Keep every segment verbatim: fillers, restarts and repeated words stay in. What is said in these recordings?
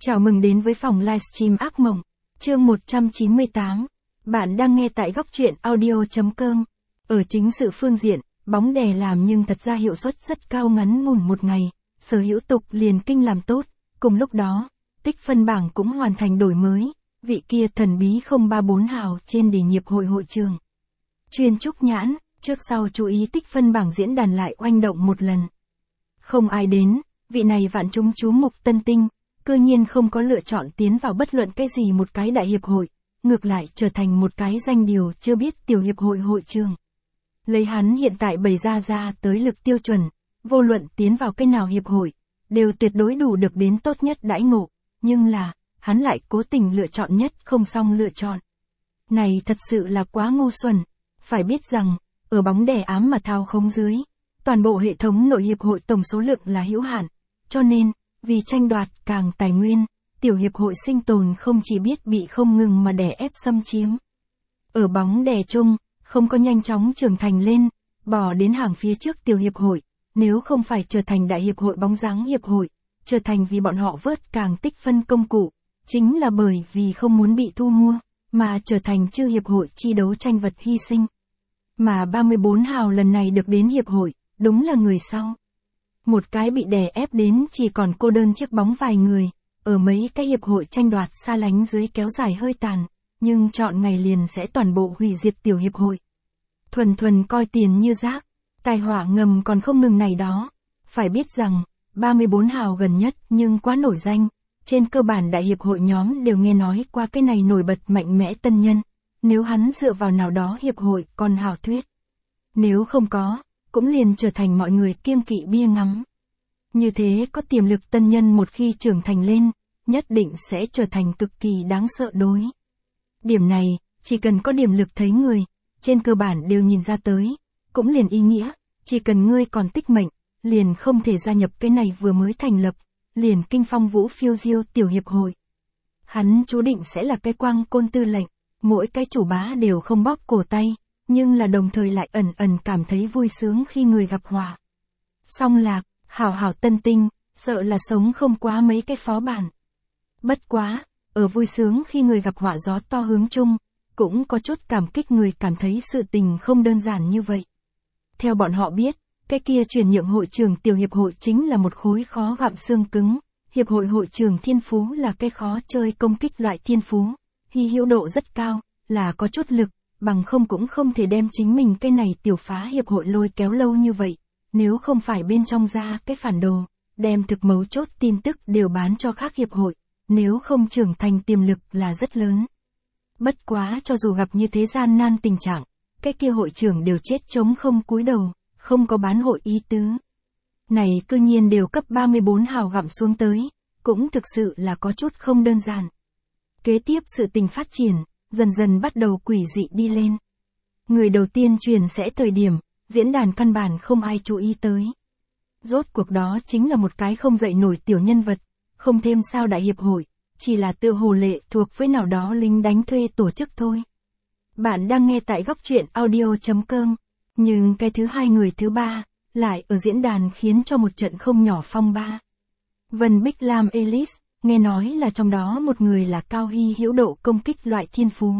Chào mừng đến với phòng livestream ác mộng, chương một trăm chín mươi tám. Bạn đang nghe tại góc truyện audio chấm com. Ở chính sự phương diện, bóng đè làm nhưng thật ra hiệu suất rất cao, ngắn ngủn một ngày, Sở Hữu Tục liền kinh làm tốt. Cùng lúc đó, tích phân bảng cũng hoàn thành đổi mới, vị kia thần bí không ba bốn hào trên đề nghiệp hội hội trường. Chuyên trúc nhãn, trước sau chú ý tích phân bảng diễn đàn lại oanh động một lần. Không ai đến, vị này vạn chúng chú mục tân tinh, cơ nhiên không có lựa chọn tiến vào bất luận cái gì một cái đại hiệp hội, ngược lại trở thành một cái danh điều chưa biết tiểu hiệp hội hội trường. Lấy hắn hiện tại bày ra ra tới lực tiêu chuẩn, vô luận tiến vào cái nào hiệp hội, đều tuyệt đối đủ được đến tốt nhất đãi ngộ, nhưng là, hắn lại cố tình lựa chọn nhất không xong lựa chọn. Này thật sự là quá ngu xuẩn, phải biết rằng, ở bóng đè ám mà thao khống dưới, toàn bộ hệ thống nội hiệp hội tổng số lượng là hữu hạn, cho nên, vì tranh đoạt càng tài nguyên, tiểu hiệp hội sinh tồn không chỉ biết bị không ngừng mà đè ép xâm chiếm. Ở bóng đè chung, không có nhanh chóng trưởng thành lên, bò đến hàng phía trước tiểu hiệp hội, nếu không phải trở thành đại hiệp hội bóng dáng hiệp hội, trở thành vì bọn họ vớt càng tích phân công cụ, chính là bởi vì không muốn bị thu mua, mà trở thành chư hiệp hội chi đấu tranh vật hy sinh. Mà ba mươi bốn hào lần này được đến hiệp hội, đúng là người sau. Một cái bị đè ép đến chỉ còn cô đơn chiếc bóng vài người, ở mấy cái hiệp hội tranh đoạt xa lánh dưới kéo dài hơi tàn, nhưng chọn ngày liền sẽ toàn bộ hủy diệt tiểu hiệp hội. Thuần thuần coi tiền như rác, tai họa ngầm còn không ngừng này đó. Phải biết rằng, ba mươi bốn hào gần nhất nhưng quá nổi danh, trên cơ bản đại hiệp hội nhóm đều nghe nói qua cái này nổi bật mạnh mẽ tân nhân, nếu hắn dựa vào nào đó hiệp hội còn hảo thuyết. Nếu không có, cũng liền trở thành mọi người kiêng kỵ bia ngắm. Như thế có tiềm lực tân nhân một khi trưởng thành lên, nhất định sẽ trở thành cực kỳ đáng sợ đối. Điểm này, chỉ cần có điểm lực thấy người, trên cơ bản đều nhìn ra tới, cũng liền ý nghĩa, chỉ cần ngươi còn tích mệnh, liền không thể gia nhập cái này vừa mới thành lập, liền kinh phong vũ phiêu diêu tiểu hiệp hội. Hắn chú định sẽ là cái quang côn tư lệnh, mỗi cái chủ bá đều không bóp cổ tay, nhưng là đồng thời lại ẩn ẩn cảm thấy vui sướng khi người gặp họa. Song lạc, hảo hảo tân tinh, sợ là sống không quá mấy cái phó bản. Bất quá, ở vui sướng khi người gặp họa gió to hướng chung, cũng có chút cảm kích người cảm thấy sự tình không đơn giản như vậy. Theo bọn họ biết, cái kia chuyển nhượng hội trường tiểu hiệp hội chính là một khối khó gặm xương cứng, hiệp hội hội trường thiên phú là cái khó chơi công kích loại thiên phú, hy hữu độ rất cao, là có chút lực, bằng không cũng không thể đem chính mình cái này tiểu phá hiệp hội lôi kéo lâu như vậy, nếu không phải bên trong ra cái phản đồ, đem thực mấu chốt tin tức đều bán cho khác hiệp hội, nếu không trưởng thành tiềm lực là rất lớn. Bất quá cho dù gặp như thế gian nan tình trạng, cái kia hội trưởng đều chết chống không cúi đầu, không có bán hội ý tứ. Này cư nhiên đều cấp ba mươi bốn hào gặm xuống tới, cũng thực sự là có chút không đơn giản. Kế tiếp sự tình phát triển, dần dần bắt đầu quỷ dị đi lên. Người đầu tiên truyền sẽ thời điểm, diễn đàn căn bản không ai chú ý tới. Rốt cuộc đó chính là một cái không dậy nổi tiểu nhân vật, không thêm sao đại hiệp hội, chỉ là tự hồ lệ thuộc với nào đó lính đánh thuê tổ chức thôi. Bạn đang nghe tại góc truyện audio chấm com, nhưng cái thứ hai người thứ ba, lại ở diễn đàn khiến cho một trận không nhỏ phong ba. Vân Bích Lam Ellis, nghe nói là trong đó một người là cao hy hữu độ công kích loại thiên phú.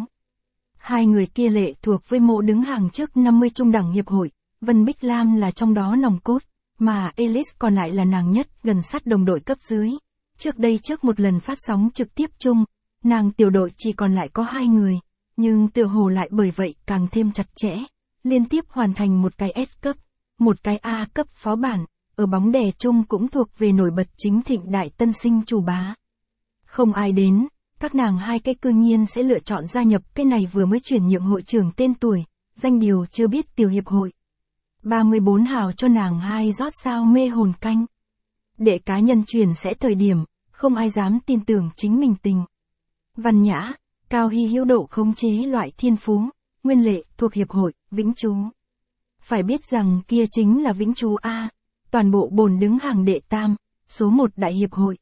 Hai người kia lệ thuộc với mộ đứng hàng trước năm mươi trung đẳng hiệp hội, Vân Bích Lam là trong đó nòng cốt, mà Ellis còn lại là nàng nhất gần sát đồng đội cấp dưới. Trước đây trước một lần phát sóng trực tiếp chung, nàng tiểu đội chỉ còn lại có hai người, nhưng tựa hồ lại bởi vậy càng thêm chặt chẽ, liên tiếp hoàn thành một cái S cấp, một cái A cấp phó bản, ở bóng đè chung cũng thuộc về nổi bật chính thịnh đại tân sinh chủ bá. Không ai đến, các nàng hai cái cư nhiên sẽ lựa chọn gia nhập cái này vừa mới chuyển nhượng hội trưởng tên tuổi, danh điều chưa biết tiểu hiệp hội. ba mươi bốn hào cho nàng hai rót sao mê hồn canh. Để cá nhân truyền sẽ thời điểm, không ai dám tin tưởng chính mình tình. Văn nhã, cao hy hữu độ khống chế loại thiên phú, nguyên lệ thuộc hiệp hội, Vĩnh Chú. Phải biết rằng kia chính là Vĩnh Chú A, toàn bộ bồn đứng hàng đệ tam, số một đại hiệp hội.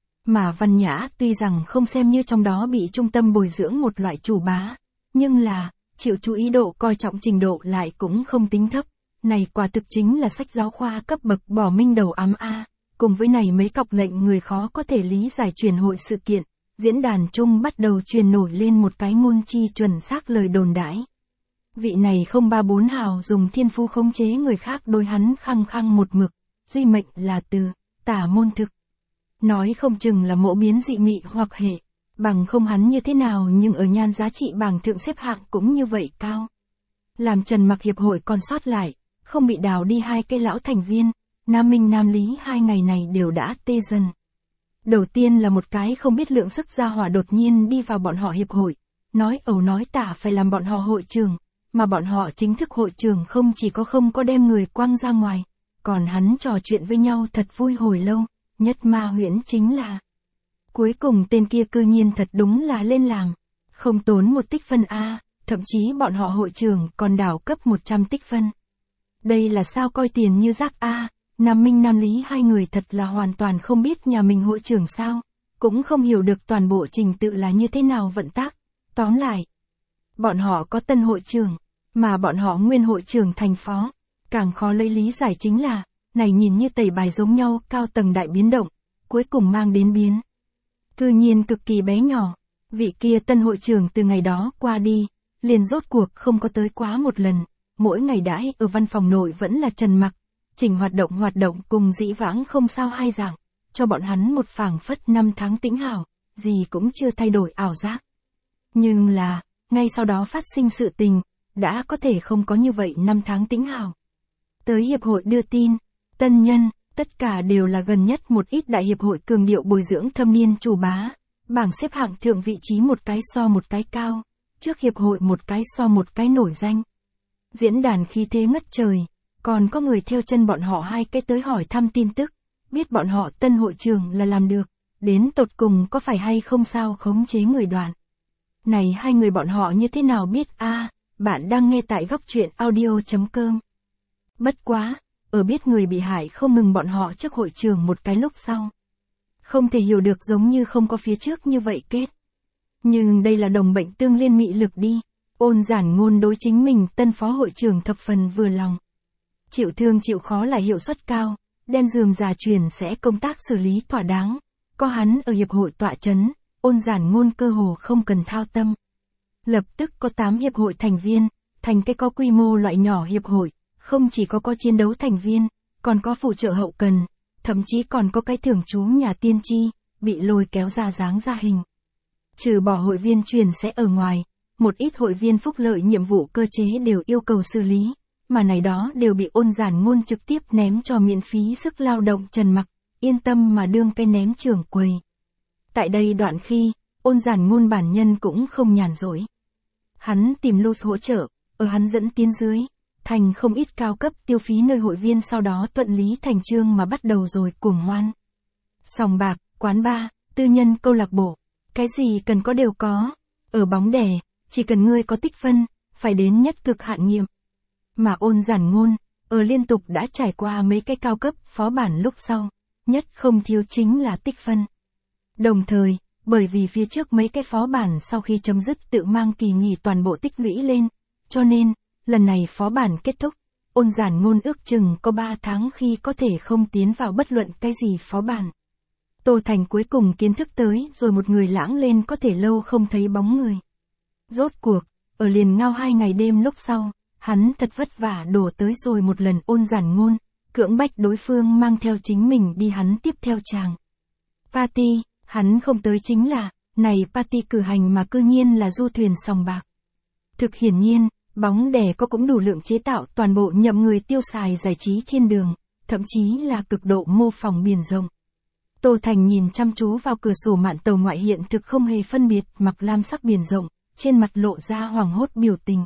Mà Văn Nhã tuy rằng không xem như trong đó bị trung tâm bồi dưỡng một loại chủ bá, nhưng là, chịu chú ý độ coi trọng trình độ lại cũng không tính thấp, này quả thực chính là sách giáo khoa cấp bậc bỏ minh đầu ám A, cùng với này mấy cọc lệnh người khó có thể lý giải truyền hội sự kiện, diễn đàn chung bắt đầu truyền nổi lên một cái ngôn chi chuẩn xác lời đồn đãi. Vị này không ba bốn hào dùng thiên phú khống chế người khác đối hắn khăng khăng một mực, duy mệnh là từ, tả môn thực. Nói không chừng là mộ biến dị mị hoặc hệ, bằng không hắn như thế nào nhưng ở nhan giá trị bảng thượng xếp hạng cũng như vậy cao. Làm Trần Mặc hiệp hội còn sót lại, không bị đào đi hai cái lão thành viên, Nam Minh Nam Lý hai ngày này đều đã tê dần. Đầu tiên là một cái không biết lượng sức gia hỏa đột nhiên đi vào bọn họ hiệp hội, nói ẩu nói tả phải làm bọn họ hội trưởng, mà bọn họ chính thức hội trưởng không chỉ có không có đem người quăng ra ngoài, còn hắn trò chuyện với nhau thật vui hồi lâu, nhất ma huyễn chính là. Cuối cùng tên kia cư nhiên thật đúng là lên làm, không tốn một tích phân A, thậm chí bọn họ hội trưởng còn đảo cấp một trăm tích phân. Đây là sao coi tiền như rác A, Nam Minh Nam Lý hai người thật là hoàn toàn không biết nhà mình hội trưởng sao, cũng không hiểu được toàn bộ trình tự là như thế nào vận tác. Tóm lại, bọn họ có tân hội trưởng, mà bọn họ nguyên hội trưởng thành phó. Càng khó lấy lý giải chính là, này nhìn như tẩy bài giống nhau cao tầng đại biến động, cuối cùng mang đến biến. Cư nhiên cực kỳ bé nhỏ, vị kia tân hội trưởng từ ngày đó qua đi, liền rốt cuộc không có tới quá một lần, mỗi ngày đãi ở văn phòng nội vẫn là Trần Mặc, chỉnh hoạt động hoạt động cùng dĩ vãng không sao hai dạng, cho bọn hắn một phảng phất năm tháng tĩnh hảo, gì cũng chưa thay đổi ảo giác. Nhưng là, ngay sau đó phát sinh sự tình, đã có thể không có như vậy năm tháng tĩnh hảo. Tới hiệp hội đưa tin, tân nhân, tất cả đều là gần nhất một ít đại hiệp hội cường điệu bồi dưỡng thâm niên chủ bá, bảng xếp hạng thượng vị trí một cái so một cái cao, trước hiệp hội một cái so một cái nổi danh. Diễn đàn khí thế ngất trời, còn có người theo chân bọn họ hai cái tới hỏi thăm tin tức, biết bọn họ tân hội trưởng là làm được, đến tột cùng có phải hay không sao khống chế người đoàn. Này hai người bọn họ như thế nào biết a à, bạn đang nghe tại góc truyện audio chấm com. Bất quá, ở biết người bị hại không ngừng bọn họ trước hội trưởng một cái lúc sau. Không thể hiểu được giống như không có phía trước như vậy kết. Nhưng đây là đồng bệnh tương liên mị lực đi, ôn giản ngôn đối chính mình tân phó hội trưởng thập phần vừa lòng. Chịu thương chịu khó là hiệu suất cao, đem dườm già truyền sẽ công tác xử lý thỏa đáng, có hắn ở hiệp hội tọa chấn, ôn giản ngôn cơ hồ không cần thao tâm. Lập tức có tám hiệp hội thành viên, thành cái có quy mô loại nhỏ hiệp hội, không chỉ có có chiến đấu thành viên, còn có phụ trợ hậu cần, thậm chí còn có cái thưởng chú nhà tiên tri, bị lôi kéo ra dáng ra hình. Trừ bỏ hội viên truyền sẽ ở ngoài, một ít hội viên phúc lợi nhiệm vụ cơ chế đều yêu cầu xử lý, mà này đó đều bị ôn giản ngôn trực tiếp ném cho miễn phí sức lao động Trần Mặc, yên tâm mà đương cái ném trưởng quầy. Tại đây đoạn khi, ôn giản ngôn bản nhân cũng không nhàn rỗi. Hắn tìm lô hỗ trợ, ở hắn dẫn tiến dưới, thành không ít cao cấp tiêu phí nơi hội viên sau đó thuận lý thành chương mà bắt đầu rồi cuồng hoan. Sòng bạc, quán bar, tư nhân câu lạc bộ, cái gì cần có đều có. Ở bóng đè, chỉ cần ngươi có tích phân, phải đến nhất cực hạn nghiệm. Mà ôn giản ngôn, ở liên tục đã trải qua mấy cái cao cấp phó bản lúc sau, nhất không thiếu chính là tích phân. Đồng thời, bởi vì phía trước mấy cái phó bản sau khi chấm dứt tự mang kỳ nghỉ toàn bộ tích lũy lên, cho nên, lần này phó bản kết thúc, ôn giản ngôn ước chừng có ba tháng khi có thể không tiến vào bất luận cái gì phó bản. Tô Thành cuối cùng kiến thức tới rồi một người lãng lên có thể lâu không thấy bóng người. Rốt cuộc, ở liền ngao hai ngày đêm lúc sau, hắn thật vất vả đổ tới rồi một lần ôn giản ngôn, cưỡng bách đối phương mang theo chính mình đi hắn tiếp theo chàng. Party, hắn không tới chính là, này party cử hành mà cư nhiên là du thuyền sòng bạc. Thực hiển nhiên, bóng đè có cũng đủ lượng chế tạo toàn bộ nhậm người tiêu xài giải trí thiên đường, thậm chí là cực độ mô phỏng biển rộng. Tô Thành nhìn chăm chú vào cửa sổ mạn tàu ngoại hiện thực không hề phân biệt mặc lam sắc biển rộng, trên mặt lộ ra hoảng hốt biểu tình.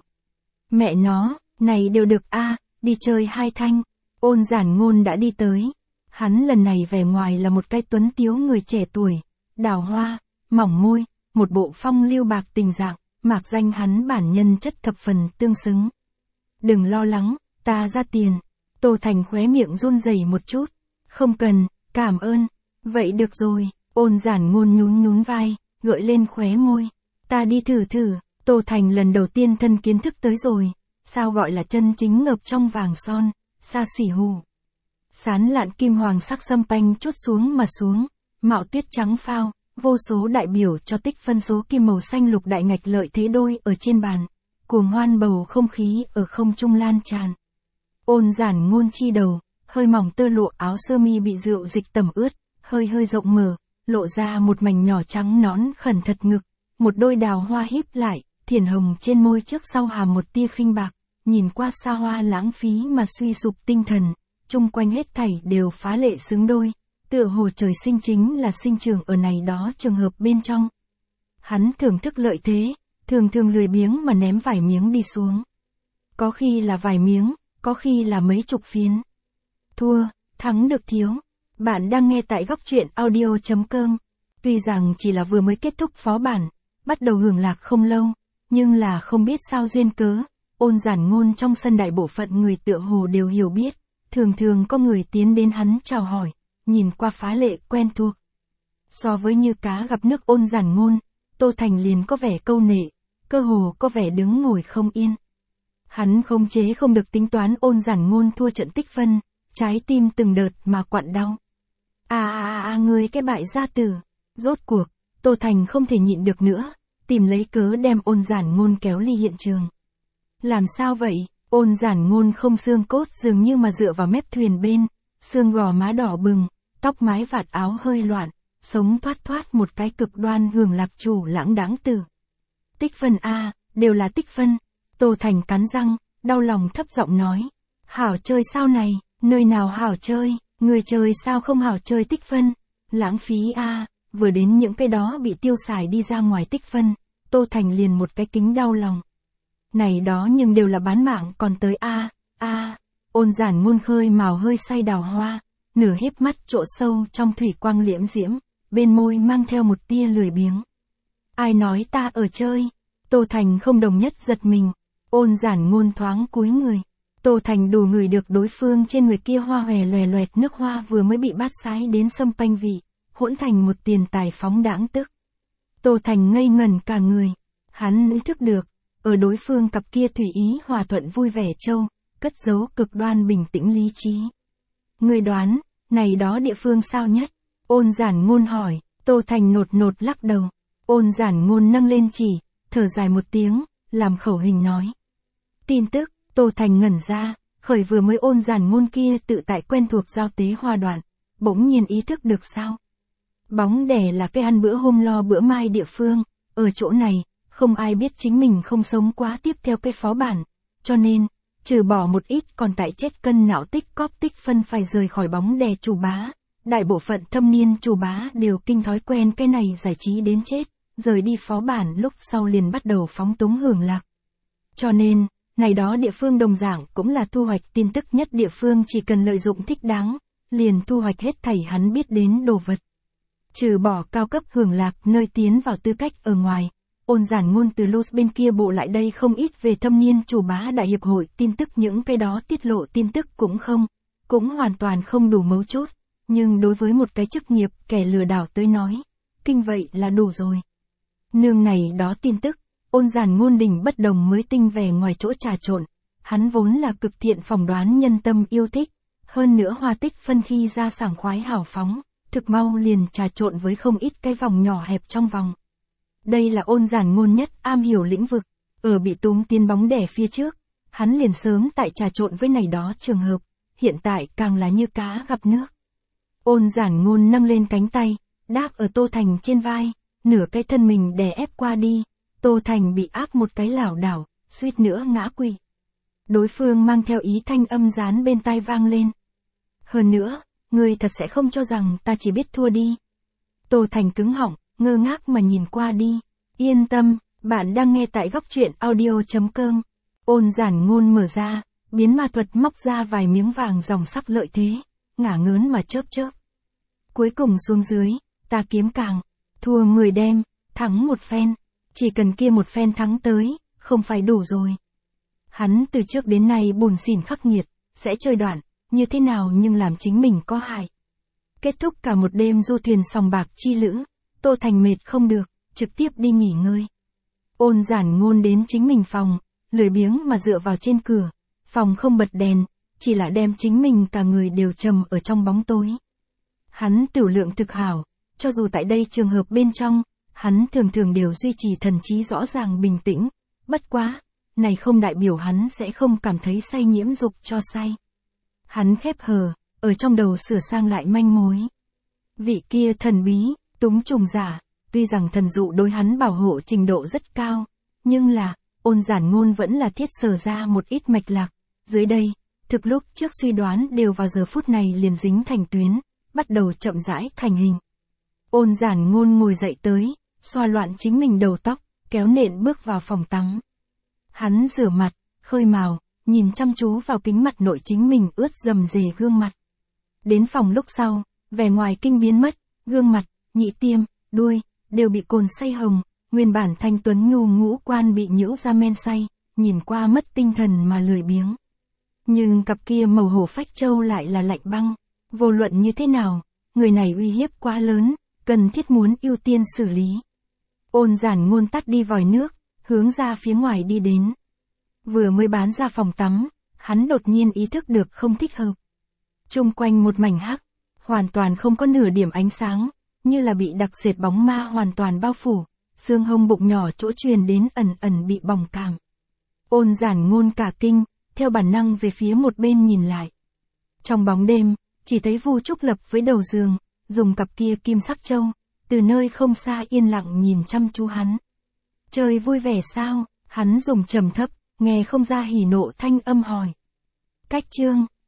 Mẹ nó, này đều được a à, đi chơi hai thanh, ôn giản ngôn đã đi tới. Hắn lần này vẻ ngoài là một cái tuấn tiếu người trẻ tuổi, đào hoa, mỏng môi, một bộ phong lưu bạc tình dạng, mạc danh hắn bản nhân chất thập phần tương xứng. Đừng lo lắng, ta ra tiền. Tô Thành khóe miệng run rẩy một chút. Không cần, cảm ơn. Vậy được rồi, ôn giản ngôn nhún nhún vai, gợi lên khóe môi. Ta đi thử thử, Tô Thành lần đầu tiên thân kiến thức tới rồi. Sao gọi là chân chính ngập trong vàng son, xa xỉ hù. Sán lạn kim hoàng sắc sâm panh chốt xuống mà xuống, mạo tuyết trắng phao, vô số đại biểu cho tích phân số kim màu xanh lục đại ngạch lợi thế đôi ở trên bàn, cuồng hoan bầu không khí ở không trung lan tràn. Ôn giản ngôn chi đầu, hơi mỏng tơ lụa áo sơ mi bị rượu dịch tẩm ướt, hơi hơi rộng mở, lộ ra một mảnh nhỏ trắng nõn khẩn thật ngực, một đôi đào hoa híp lại, thiển hồng trên môi trước sau hàm một tia khinh bạc, nhìn qua xa hoa lãng phí mà suy sụp tinh thần, chung quanh hết thảy đều phá lệ xứng đôi, tựa hồ trời sinh chính là sinh trưởng ở này đó trường hợp bên trong. Hắn thưởng thức lợi thế, thường thường lười biếng mà ném vài miếng đi xuống. Có khi là vài miếng, có khi là mấy chục phiến. Thua, thắng được thiếu. Bạn đang nghe tại góc truyện audio chấm com. Tuy rằng chỉ là vừa mới kết thúc phó bản, bắt đầu hưởng lạc không lâu, nhưng là không biết sao duyên cớ, ôn giản ngôn trong sân đại bộ phận người tựa hồ đều hiểu biết, thường thường có người tiến đến hắn chào hỏi, nhìn qua phá lệ quen thuộc. So với như cá gặp nước ôn giản ngôn, Tô Thành liền có vẻ câu nệ, cơ hồ có vẻ đứng ngồi không yên. Hắn không chế không được tính toán ôn giản ngôn thua trận tích phân, trái tim từng đợt mà quặn đau. À à à à người cái bại gia tử. Rốt cuộc, Tô Thành không thể nhịn được nữa, tìm lấy cớ đem ôn giản ngôn kéo ly hiện trường. Làm sao vậy? Ôn giản ngôn không xương cốt dường như mà dựa vào mép thuyền bên, xương gò má đỏ bừng, tóc mái vạt áo hơi loạn, sống thoát thoát một cái cực đoan hưởng lạc chủ lãng đáng tử. Tích phân A, đều là tích phân. Tô Thành cắn răng, đau lòng thấp giọng nói. Hảo chơi sao này, nơi nào hảo chơi, người chơi sao không hảo chơi tích phân. Lãng phí A, vừa đến những cái đó bị tiêu xài đi ra ngoài tích phân, Tô Thành liền một cái kính đau lòng. Này đó nhưng đều là bán mạng còn tới A, A, ôn giản ngôn khơi màu hơi say đào hoa, nửa híp mắt trộ sâu trong thủy quang liễm diễm, bên môi mang theo một tia lười biếng. Ai nói ta ở chơi? Tô Thành không đồng nhất giật mình, ôn giản ngôn thoáng cúi người. Tô Thành đủ ngửi được đối phương trên người kia hoa hòe loè loẹt nước hoa vừa mới bị bát sái đến sâm panh vị, hỗn thành một tiền tài phóng đãng tức. Tô Thành ngây ngẩn cả người, hắn ý thức được, ở đối phương cặp kia thủy ý hòa thuận vui vẻ châu, cất giấu cực đoan bình tĩnh lý trí. Người đoán, này đó địa phương sao nhất? Ôn giản ngôn hỏi, Tô Thành nột nột lắc đầu. Ôn giản ngôn nâng lên chỉ, thở dài một tiếng, làm khẩu hình nói. Tin tức, Tô Thành ngẩn ra, khởi vừa mới ôn giản ngôn kia tự tại quen thuộc giao tế hoa đoạn, bỗng nhiên ý thức được sao? Bóng đè là cái ăn bữa hôm lo bữa mai địa phương, ở chỗ này, không ai biết chính mình không sống quá tiếp theo cái phó bản, cho nên, trừ bỏ một ít còn tại chết cân não tích cóp tích phân phải rời khỏi bóng đè chủ bá, đại bộ phận thâm niên chủ bá đều kinh thói quen cái này giải trí đến chết, rời đi phó bản lúc sau liền bắt đầu phóng túng hưởng lạc. Cho nên, này đó địa phương đồng dạng cũng là thu hoạch tin tức nhất địa phương chỉ cần lợi dụng thích đáng, liền thu hoạch hết thảy hắn biết đến đồ vật. Trừ bỏ cao cấp hưởng lạc nơi tiến vào tư cách ở ngoài, ôn giản ngôn từ Los bên kia bộ lại đây không ít về thâm niên chủ bá đại hiệp hội tin tức những cái đó tiết lộ tin tức cũng không, cũng hoàn toàn không đủ mấu chốt, nhưng đối với một cái chức nghiệp kẻ lừa đảo tới nói, kinh vậy là đủ rồi. Nương này đó tin tức, ôn giản ngôn đỉnh bất đồng mới tinh về ngoài chỗ trà trộn, hắn vốn là cực thiện phỏng đoán nhân tâm yêu thích, hơn nữa hoa tích phân khi ra sảng khoái hào phóng, thực mau liền trà trộn với không ít cái vòng nhỏ hẹp trong vòng. Đây là ôn giản ngôn nhất am hiểu lĩnh vực, ở bị túm tiến bóng đè phía trước, hắn liền sớm tại trà trộn với này đó trường hợp, hiện tại càng là như cá gặp nước. Ôn giản ngôn nâng lên cánh tay, đáp ở Tô Thành trên vai, nửa cái thân mình đè ép qua đi, Tô Thành bị áp một cái lảo đảo, suýt nữa ngã quỵ. Đối phương mang theo ý thanh âm dán bên tai vang lên. Hơn nữa, ngươi thật sẽ không cho rằng ta chỉ biết thua đi. Tô Thành cứng họng, ngơ ngác mà nhìn qua đi. Yên tâm, bạn đang nghe tại góc truyện audio chấm com. Ôn giản ngôn mở ra, biến ma thuật móc ra vài miếng vàng dòng sắc lợi thế, ngả ngớn mà chớp chớp. Cuối cùng xuống dưới, ta kiếm càng, thua mười đêm, thắng một phen, chỉ cần kia một phen thắng tới, không phải đủ rồi. Hắn từ trước đến nay buồn xỉn khắc nghiệt, sẽ chơi đoạn, như thế nào nhưng làm chính mình có hại. Kết thúc cả một đêm du thuyền sòng bạc chi lữ, Tô Thành mệt không được, trực tiếp đi nghỉ ngơi. Ôn giản ngôn đến chính mình phòng, lười biếng mà dựa vào trên cửa, phòng không bật đèn, chỉ là đem chính mình cả người đều trầm ở trong bóng tối. Hắn tiểu lượng thực hảo, cho dù tại đây trường hợp bên trong, hắn thường thường đều duy trì thần trí rõ ràng bình tĩnh, bất quá, này không đại biểu hắn sẽ không cảm thấy say nhiễm dục cho say. Hắn khép hờ, ở trong đầu sửa sang lại manh mối. Vị kia thần bí, túng trùng giả, tuy rằng thần dụ đối hắn bảo hộ trình độ rất cao, nhưng là, Ôn Giản Ngôn vẫn là thiết sờ ra một ít mạch lạc. Dưới đây, thực lúc trước suy đoán đều vào giờ phút này liền dính thành tuyến, bắt đầu chậm rãi thành hình. Ôn Giản Ngôn ngồi dậy tới, xoa loạn chính mình đầu tóc, kéo nện bước vào phòng tắm. Hắn rửa mặt, khơi mào, nhìn chăm chú vào kính mặt nội chính mình ướt rầm rề gương mặt. Đến phòng lúc sau, vẻ ngoài kinh biến mất, gương mặt, nhị tiêm, đuôi, đều bị cồn say hồng, nguyên bản thanh tuấn nhu ngũ quan bị nhiễu ra men say, nhìn qua mất tinh thần mà lười biếng. Nhưng cặp kia màu hổ phách châu lại là lạnh băng, vô luận như thế nào, người này uy hiếp quá lớn, cần thiết muốn ưu tiên xử lý. Ôn Giản Ngôn tắt đi vòi nước, hướng ra phía ngoài đi đến. Vừa mới bán ra phòng tắm, hắn đột nhiên ý thức được không thích hợp. Chung quanh một mảnh hắc, hoàn toàn không có nửa điểm ánh sáng, như là bị đặc sệt bóng ma hoàn toàn bao phủ, xương hông bụng nhỏ chỗ truyền đến ẩn ẩn bị bỏng cảm. Ôn Giản Ngôn cả kinh, theo bản năng về phía một bên nhìn lại. Trong bóng đêm, chỉ thấy Vu Trúc Lập với đầu giường, dùng cặp kia kim sắc châu, từ nơi không xa yên lặng nhìn chăm chú hắn. Trời vui vẻ sao? Hắn dùng trầm thấp, nghe không ra hỉ nộ thanh âm hỏi. Cách chương